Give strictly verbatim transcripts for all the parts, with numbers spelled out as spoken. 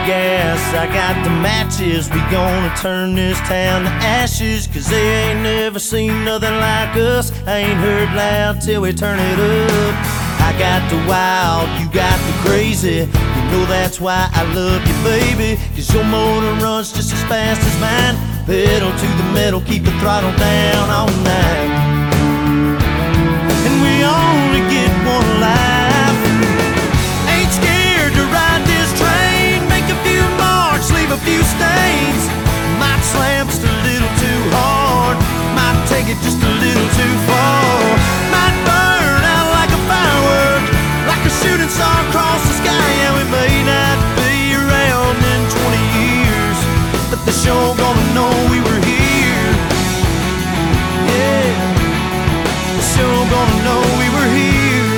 gas, I got the matches. We gonna turn this town to ashes, cause they ain't never seen nothing like us. I ain't heard loud till we turn it up. I got the wild, you got the crazy. You know that's why I love you, baby, cause your motor runs just as fast as mine. Pedal to the metal, keep the throttle down all night. And we only get one life. Ain't scared to ride this train. Make a few marks, leave a few stains. Might slam just a little too hard, might take it just a little too far. Might burn out like a firework, like a shooting star across the sky. Yeah, we may not be around in twenty years, but the show gonna know we were here. Yeah, the show gonna know we were here.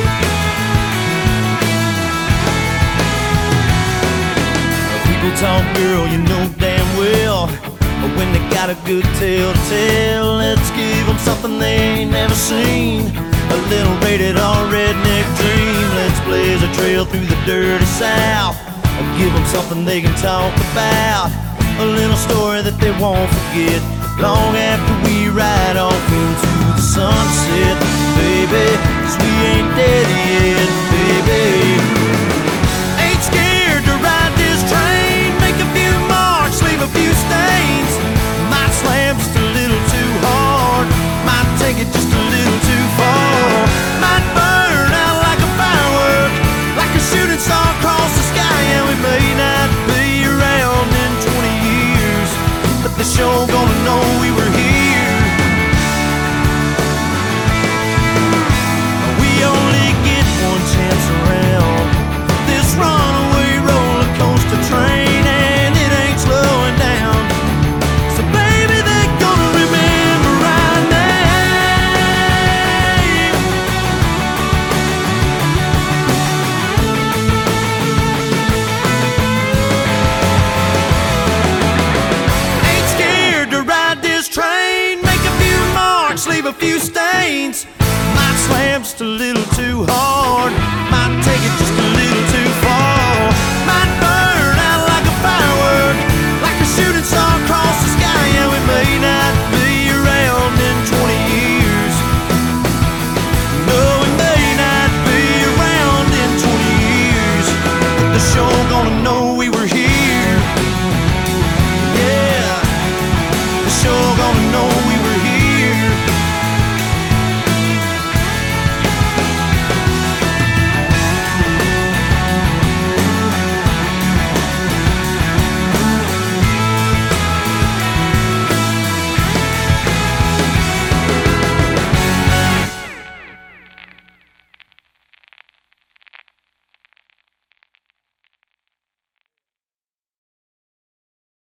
People talk, girl, you know damn well, but when they got a good tale to tell, let's give them something they ain't never seen. A little rated R redneck dream. Let's blaze a trail through the dirty South, and give them something they can talk about. A little story that they won't forget long after we ride off into the sunset, baby, cause we ain't dead yet, baby.